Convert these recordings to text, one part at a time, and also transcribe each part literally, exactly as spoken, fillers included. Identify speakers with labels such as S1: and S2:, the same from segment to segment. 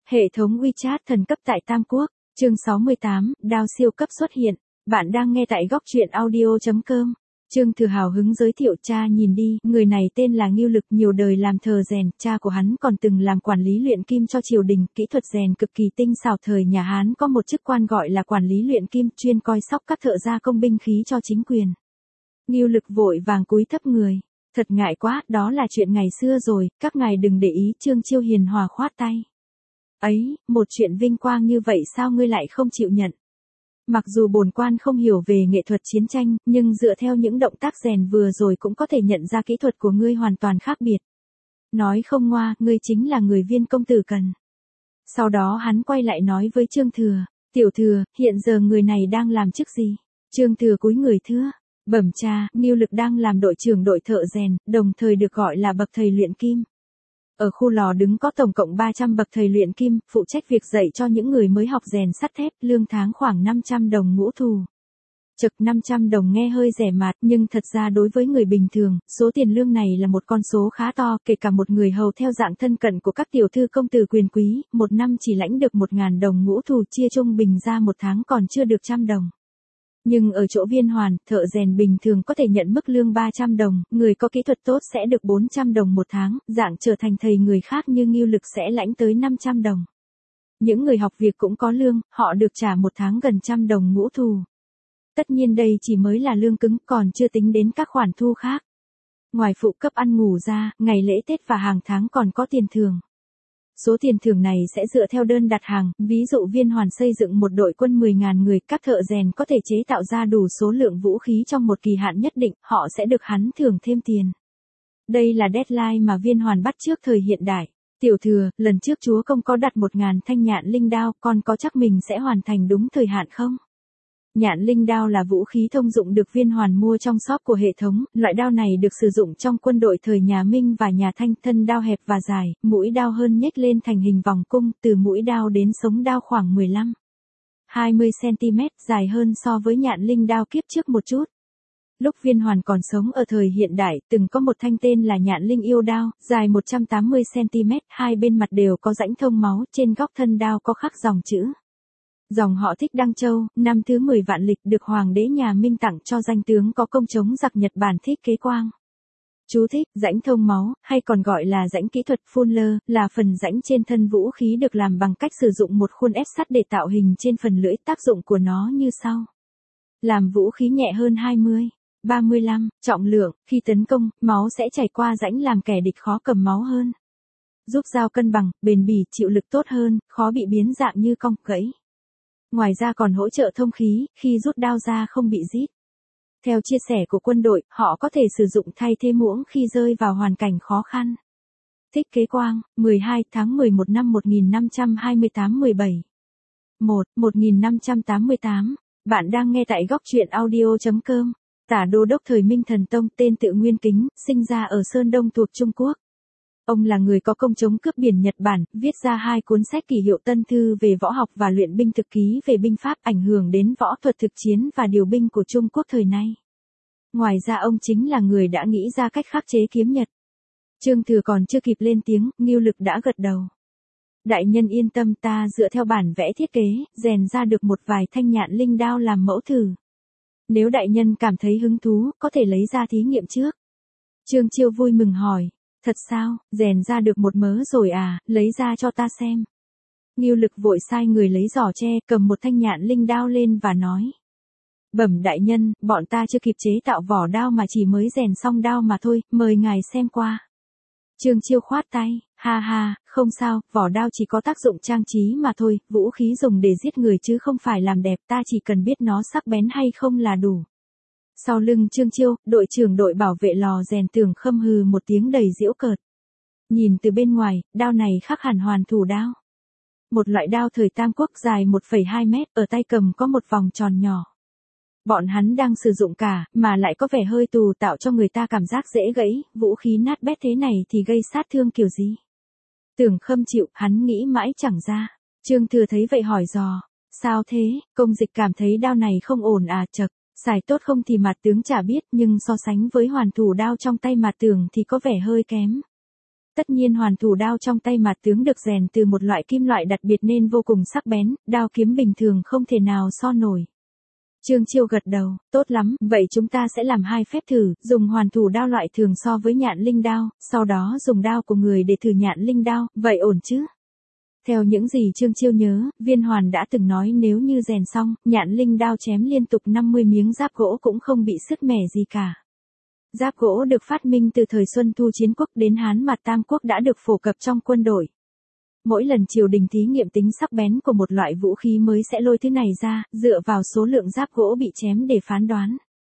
S1: Hệ thống WeChat thần cấp tại Tam Quốc, chương sáu mươi tám, đao siêu cấp xuất hiện. Bạn đang nghe tại góc truyện audio chấm com. Trương Thừa hào hứng giới thiệu cha nhìn đi, người này tên là Ngưu Lực, nhiều đời làm thợ rèn, cha của hắn còn từng làm quản lý luyện kim cho triều đình, kỹ thuật rèn cực kỳ tinh xảo. Thời nhà Hán có một chức quan gọi là quản lý luyện kim, chuyên coi sóc các thợ gia công binh khí cho chính quyền. Ngưu Lực vội vàng cúi thấp người. Thật ngại quá, đó là chuyện ngày xưa rồi, các ngài đừng để ý. Trương Chiêu hiền hòa khoát tay. Ấy, một chuyện vinh quang như vậy sao ngươi lại không chịu nhận? Mặc dù bổn quan không hiểu về nghệ thuật chiến tranh, nhưng dựa theo những động tác rèn vừa rồi cũng có thể nhận ra kỹ thuật của ngươi hoàn toàn khác biệt. Nói không ngoa, ngươi chính là người Viên công tử cần. Sau đó hắn quay lại nói với Trương Thừa, tiểu thừa, hiện giờ người này đang làm chức gì? Trương Thừa cúi người thưa, bẩm cha, Ngưu Lực đang làm đội trưởng đội thợ rèn, đồng thời được gọi là bậc thầy luyện kim. Ở khu lò đứng có tổng cộng ba trăm bậc thầy luyện kim, phụ trách việc dạy cho những người mới học rèn sắt thép, lương tháng khoảng năm trăm đồng ngũ thù. Chực năm trăm đồng nghe hơi rẻ mạt, nhưng thật ra đối với người bình thường, số tiền lương này là một con số khá to, kể cả một người hầu theo dạng thân cận của các tiểu thư công tử quyền quý, một năm chỉ lãnh được một ngàn đồng ngũ thù, chia trung bình ra một tháng còn chưa được trăm đồng. Nhưng ở chỗ Viên Hoàn, thợ rèn bình thường có thể nhận mức lương ba trăm đồng, người có kỹ thuật tốt sẽ được bốn trăm đồng một tháng, dạng trở thành thầy người khác như Ngưu Lực sẽ lãnh tới năm trăm đồng. Những người học việc cũng có lương, họ được trả một tháng gần trăm đồng ngũ thù. Tất nhiên đây chỉ mới là lương cứng, còn chưa tính đến các khoản thu khác. Ngoài phụ cấp ăn ngủ ra, ngày lễ Tết và hàng tháng còn có tiền thưởng. Số tiền thưởng này sẽ dựa theo đơn đặt hàng, ví dụ Viên Hoàn xây dựng một đội quân mười nghìn người, các thợ rèn có thể chế tạo ra đủ số lượng vũ khí trong một kỳ hạn nhất định, họ sẽ được hắn thưởng thêm tiền. Đây là deadline mà Viên Hoàn bắt trước thời hiện đại. Tiểu thừa, lần trước chúa công có đặt một ngàn thanh nhạn linh đao, con có chắc mình sẽ hoàn thành đúng thời hạn không? Nhạn linh đao là vũ khí thông dụng được Viên Hoàn mua trong shop của hệ thống, loại đao này được sử dụng trong quân đội thời nhà Minh và nhà Thanh, thân đao hẹp và dài, mũi đao hơn nhếch lên thành hình vòng cung, từ mũi đao đến sống đao khoảng mười lăm đến hai mươi xăng-ti-mét, dài hơn so với nhạn linh đao kiếp trước một chút. Lúc Viên Hoàn còn sống ở thời hiện đại, từng có một thanh tên là nhạn linh yêu đao, dài một trăm tám mươi xăng-ti-mét, hai bên mặt đều có rãnh thông máu, trên góc thân đao có khắc dòng chữ. Dòng họ Thích Đăng Châu, năm thứ mười vạn lịch, được hoàng đế nhà Minh tặng cho danh tướng có công chống giặc Nhật Bản Thích Kế Quang. Chú thích, rãnh thông máu, hay còn gọi là rãnh kỹ thuật Fuller, là phần rãnh trên thân vũ khí được làm bằng cách sử dụng một khuôn ép sắt để tạo hình trên phần lưỡi. Tác dụng của nó như sau. Làm vũ khí nhẹ hơn hai mươi, ba mươi lăm, trọng lượng, khi tấn công, máu sẽ chảy qua rãnh làm kẻ địch khó cầm máu hơn. Giúp dao cân bằng, bền bỉ, chịu lực tốt hơn, khó bị biến dạng như cong, gãy. Ngoài ra còn hỗ trợ thông khí, khi rút đao ra không bị rít. Theo chia sẻ của quân đội, họ có thể sử dụng thay thế muỗng khi rơi vào hoàn cảnh khó khăn. Thích Kế Quang, mười hai tháng mười một năm một nghìn năm trăm hai mươi tám mười bảy. một. một nghìn năm trăm tám mươi tám. Bạn đang nghe tại góc truyện audio chấm com. Tả đô đốc thời Minh Thần Tông, tên tự Nguyên Kính, sinh ra ở Sơn Đông thuộc Trung Quốc. Ông là người có công chống cướp biển Nhật Bản, viết ra hai cuốn sách kỷ hiệu Tân Thư về võ học và luyện binh thực ký về binh pháp, ảnh hưởng đến võ thuật thực chiến và điều binh của Trung Quốc thời nay. Ngoài ra ông chính là người đã nghĩ ra cách khắc chế kiếm Nhật. Trương Thừa còn chưa kịp lên tiếng, Ngưu Lực đã gật đầu. Đại nhân yên tâm, ta dựa theo bản vẽ thiết kế, rèn ra được một vài thanh nhạn linh đao làm mẫu thử. Nếu đại nhân cảm thấy hứng thú, có thể lấy ra thí nghiệm trước. Trương Chiêu vui mừng hỏi. Thật sao, rèn ra được một mớ rồi à, lấy ra cho ta xem. Ngưu Lực vội sai người lấy giỏ tre, cầm một thanh nhạn linh đao lên và nói. Bẩm đại nhân, bọn ta chưa kịp chế tạo vỏ đao mà chỉ mới rèn xong đao mà thôi, mời ngài xem qua. Trương Chiêu khoát tay, ha ha, không sao, vỏ đao chỉ có tác dụng trang trí mà thôi, vũ khí dùng để giết người chứ không phải làm đẹp, ta chỉ cần biết nó sắc bén hay không là đủ. Sau lưng Trương Chiêu, đội trưởng đội bảo vệ lò rèn Tưởng Khâm hừ một tiếng đầy giễu cợt. Nhìn từ bên ngoài, đao này khác hẳn hoàn thủ đao. Một loại đao thời Tam Quốc dài một phẩy hai mét, ở tay cầm có một vòng tròn nhỏ. Bọn hắn đang sử dụng cả, mà lại có vẻ hơi tù, tạo cho người ta cảm giác dễ gãy, vũ khí nát bét thế này thì gây sát thương kiểu gì. Tưởng Khâm chịu, hắn nghĩ mãi chẳng ra. Trương Thừa thấy vậy hỏi dò, sao thế, công dịch cảm thấy đao này không ổn à, chậc. Xài tốt không thì Mạt tướng chả biết, nhưng so sánh với hoàn thủ đao trong tay Mạt Tưởng thì có vẻ hơi kém. Tất nhiên hoàn thủ đao trong tay Mạt tướng được rèn từ một loại kim loại đặc biệt nên vô cùng sắc bén, đao kiếm bình thường không thể nào so nổi. Trương Chiêu gật đầu, tốt lắm, vậy chúng ta sẽ làm hai phép thử, dùng hoàn thủ đao loại thường so với nhạn linh đao, sau đó dùng đao của người để thử nhạn linh đao, vậy ổn chứ? Theo những gì Trương Chiêu nhớ, Viên Hoàn đã từng nói nếu như rèn xong, nhạn linh đao chém liên tục năm mươi miếng giáp gỗ cũng không bị sứt mẻ gì cả. Giáp gỗ được phát minh từ thời Xuân Thu Chiến Quốc đến Hán Mạt Tam Quốc đã được phổ cập trong quân đội. Mỗi lần triều đình thí nghiệm tính sắc bén của một loại vũ khí mới sẽ lôi thứ này ra, dựa vào số lượng giáp gỗ bị chém để phán đoán.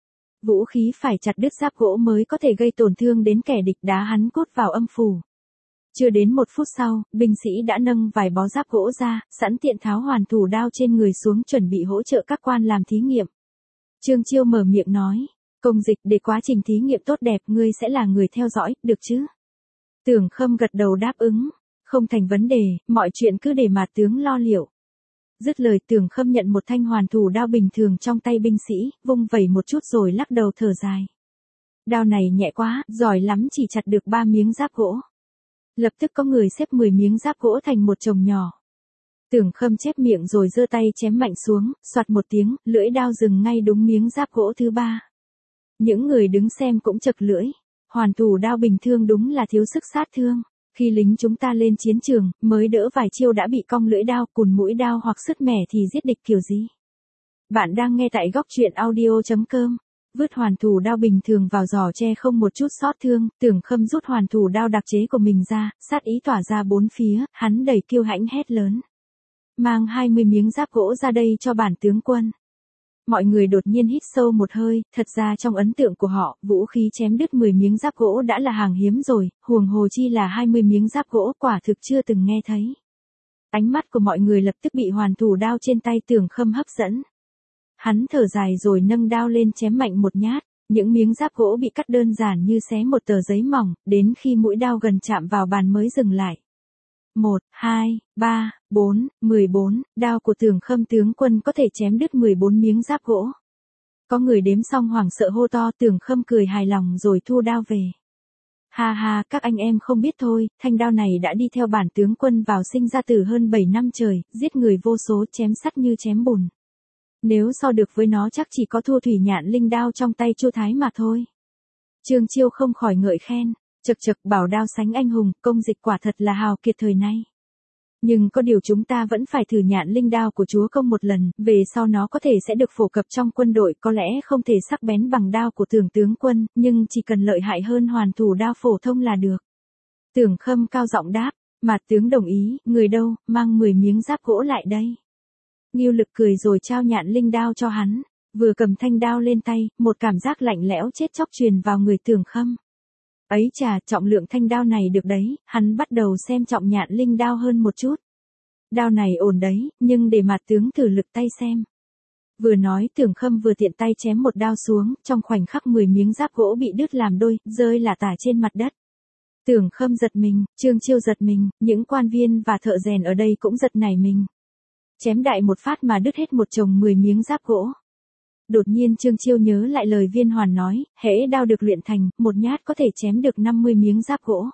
S1: Vũ khí phải chặt đứt giáp gỗ mới có thể gây tổn thương đến kẻ địch, đá hắn cốt vào âm phủ. Chưa đến một phút sau, binh sĩ đã nâng vài bó giáp gỗ ra, sẵn tiện tháo hoàn thủ đao trên người xuống chuẩn bị hỗ trợ các quan làm thí nghiệm. Trương Chiêu mở miệng nói, Công Dịch, để quá trình thí nghiệm tốt đẹp ngươi sẽ là người theo dõi, được chứ? Tưởng Khâm gật đầu đáp ứng, không thành vấn đề, mọi chuyện cứ để Mạt tướng lo liệu. Dứt lời Tưởng Khâm nhận một thanh hoàn thủ đao bình thường trong tay binh sĩ, vung vẩy một chút rồi lắc đầu thở dài. Đao này nhẹ quá, giỏi lắm chỉ chặt được ba miếng giáp gỗ. Lập tức có người xếp mười miếng giáp gỗ thành một chồng nhỏ. Tưởng Khâm chép miệng rồi giơ tay chém mạnh xuống, soạt một tiếng, lưỡi đao dừng ngay đúng miếng giáp gỗ thứ ba. Những người đứng xem cũng chật lưỡi, hoàn thủ đao bình thường đúng là thiếu sức sát thương. Khi lính chúng ta lên chiến trường, mới đỡ vài chiêu đã bị cong lưỡi đao, cùn mũi đao hoặc sứt mẻ thì giết địch kiểu gì? Bạn đang nghe tại góc truyện audio chấm com. Vứt hoàn thủ đao bình thường vào giỏ tre không một chút xót thương, Tưởng Khâm rút hoàn thủ đao đặc chế của mình ra, sát ý tỏa ra bốn phía, hắn đầy kiêu hãnh hét lớn. Mang hai mươi miếng giáp gỗ ra đây cho bản tướng quân. Mọi người đột nhiên hít sâu một hơi, thật ra trong ấn tượng của họ, vũ khí chém đứt mười miếng giáp gỗ đã là hàng hiếm rồi, huống hồ chi là hai mươi miếng giáp gỗ, quả thực chưa từng nghe thấy. Ánh mắt của mọi người lập tức bị hoàn thủ đao trên tay Tưởng Khâm hấp dẫn. Hắn thở dài rồi nâng đao lên chém mạnh một nhát, những miếng giáp gỗ bị cắt đơn giản như xé một tờ giấy mỏng, đến khi mũi đao gần chạm vào bàn mới dừng lại. một, hai, ba, bốn, mười bốn, đao của Tưởng Khâm tướng quân có thể chém đứt mười bốn miếng giáp gỗ. Có người đếm xong hoảng sợ hô to, Tưởng Khâm cười hài lòng rồi thu đao về. Ha ha, các anh em không biết thôi, thanh đao này đã đi theo bản tướng quân vào sinh ra tử hơn bảy năm trời, giết người vô số, chém sắt như chém bùn. Nếu so được với nó chắc chỉ có thua thủy nhạn linh đao trong tay Chu Thái mà thôi. Trương Chiêu không khỏi ngợi khen, chật chật bảo đao sánh anh hùng, Công Dịch quả thật là hào kiệt thời nay. Nhưng có điều chúng ta vẫn phải thử nhạn linh đao của chúa công một lần, về sau nó có thể sẽ được phổ cập trong quân đội, có lẽ không thể sắc bén bằng đao của Tưởng tướng quân, nhưng chỉ cần lợi hại hơn hoàn thủ đao phổ thông là được. Tưởng Khâm cao giọng đáp, Mạt tướng đồng ý, người đâu, mang mười miếng giáp gỗ lại đây. Ngưu Lực cười rồi trao nhạn linh đao cho hắn, vừa cầm thanh đao lên tay, một cảm giác lạnh lẽo chết chóc truyền vào người Tưởng Khâm. Ấy chà, trọng lượng thanh đao này được đấy, hắn bắt đầu xem trọng nhạn linh đao hơn một chút. Đao này ổn đấy, nhưng để Mạt tướng thử lực tay xem. Vừa nói Tưởng Khâm vừa tiện tay chém một đao xuống, trong khoảnh khắc mười miếng giáp gỗ bị đứt làm đôi, rơi lả tả trên mặt đất. Tưởng Khâm giật mình, Trương Chiêu giật mình, những quan viên và thợ rèn ở đây cũng giật nảy mình. Chém đại một phát mà đứt hết một chồng mười miếng giáp gỗ. Đột nhiên Trương Chiêu nhớ lại lời Viên Hoàn nói, hễ đao được luyện thành, một nhát có thể chém được năm mươi miếng giáp gỗ.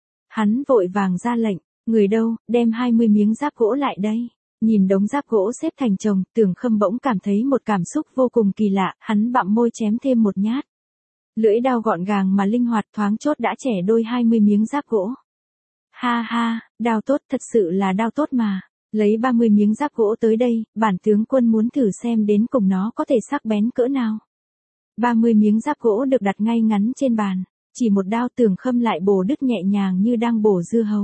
S1: Hắn vội vàng ra lệnh, người đâu, đem hai mươi miếng giáp gỗ lại đây. Nhìn đống giáp gỗ xếp thành chồng, Tưởng Khâm bỗng cảm thấy một cảm xúc vô cùng kỳ lạ, hắn bặm môi chém thêm một nhát. Lưỡi đao gọn gàng mà linh hoạt thoáng chốt đã chẻ đôi hai mươi miếng giáp gỗ. Ha ha, đao tốt, thật sự là đao tốt mà. Lấy ba mươi miếng giáp gỗ tới đây, bản tướng quân muốn thử xem đến cùng nó có thể sắc bén cỡ nào. ba mươi miếng giáp gỗ được đặt ngay ngắn trên bàn, chỉ một đao Tưởng Khâm lại bổ đứt nhẹ nhàng như đang bổ dưa hấu.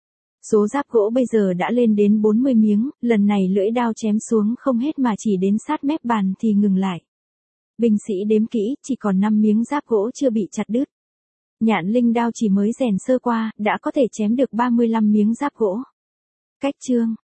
S1: Số giáp gỗ bây giờ đã lên đến bốn mươi miếng, lần này lưỡi đao chém xuống không hết mà chỉ đến sát mép bàn thì ngừng lại. Binh sĩ đếm kỹ, chỉ còn năm miếng giáp gỗ chưa bị chặt đứt. Nhạn linh đao chỉ mới rèn sơ qua, đã có thể chém được ba mươi lăm miếng giáp gỗ. Cách chương